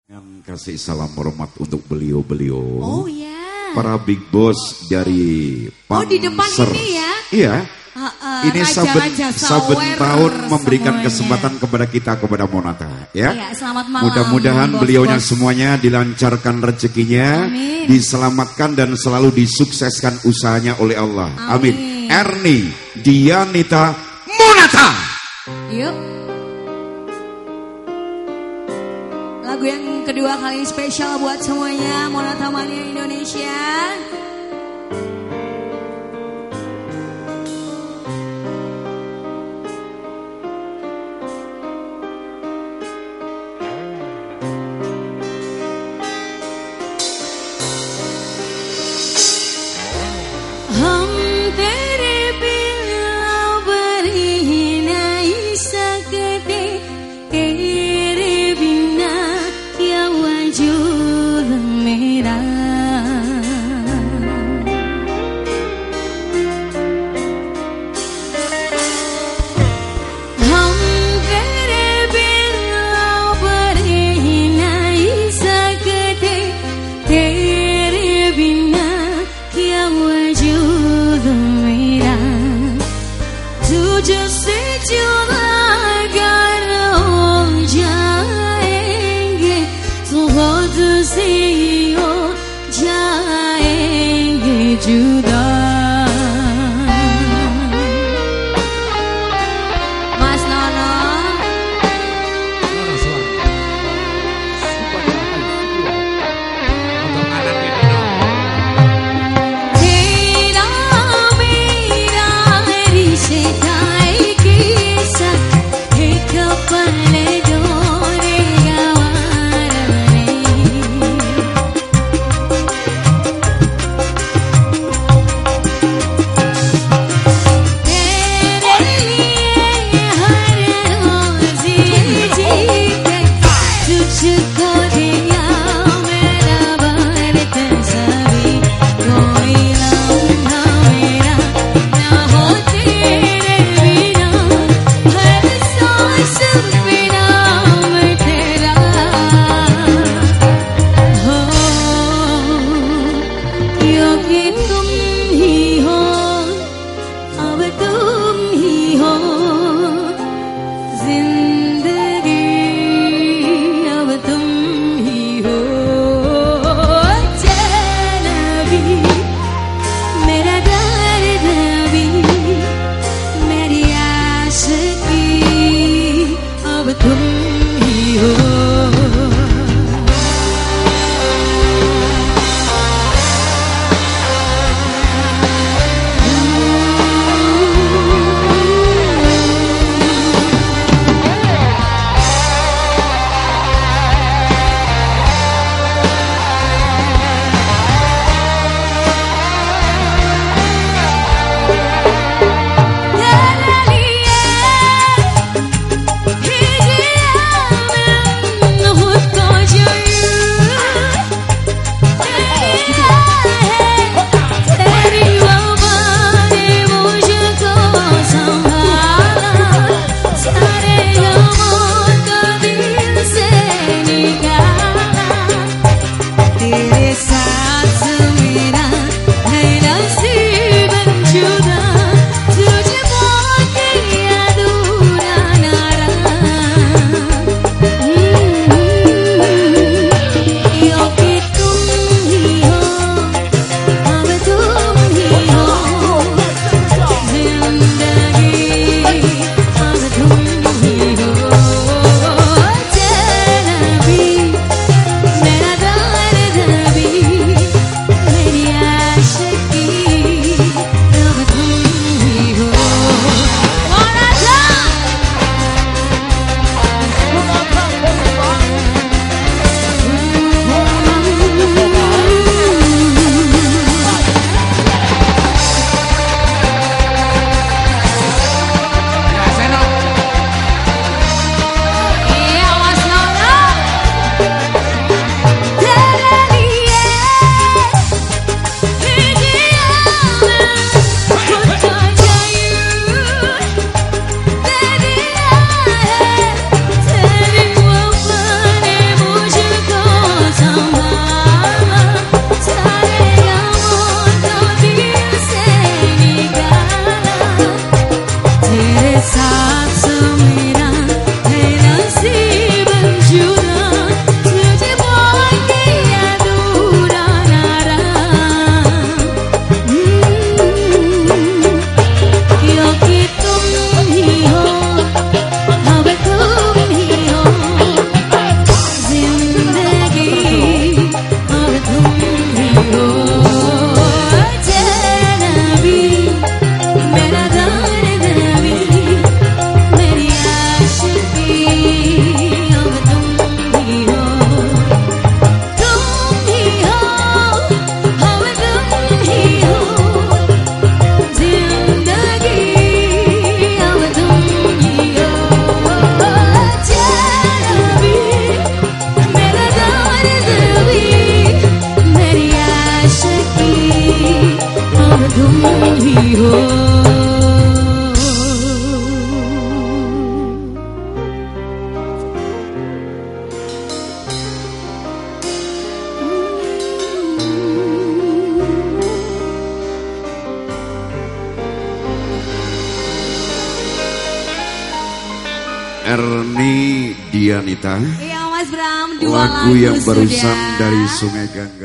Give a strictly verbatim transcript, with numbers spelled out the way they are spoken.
Dengan kasih salam hormat untuk beliau-beliau. Oh ya. Para big boss dari Panser. Oh di depan ini ya? Iya. Uh, uh, ini saben, saben tahun memberikan semuanya. kesempatan kepada kita, kepada Monata. Ya. Iya, selamat malam. Mudah-mudahan bos, beliaunya bos. semuanya dilancarkan rezekinya, Amin. diselamatkan dan selalu disukseskan usahanya oleh Allah. Amin. Amin. Erni Dianita Monata. Yuk. Lagu yang kedua kali spesial buat semuanya Monata Mania Indonesia. Hum tere bila bari nahi sakte tere bina kya wajud mera hum tere bila bari nahi sakte tere bina kya wajud mera तुझसे जुदा अगर हो जाएंगे तो खुद से हो जाएंगे जुदा Mas Nono तेरा मेरा रिश्ता एक सा एक पल डोरे गवारा तेरे लिए हर रोज जीते तुझको दिया मेरा भारत सभी कोई लम्हा मेरा ना हो तेरे बिना हर सांस पे नाम तेरा हो क्योंकि तुम ही हो अब तुम ही हो जिंदगी अब तुम Erni Dianita. Iya Mas Bram, dua lagu yang barusan sudah. dari Sungai Gangga.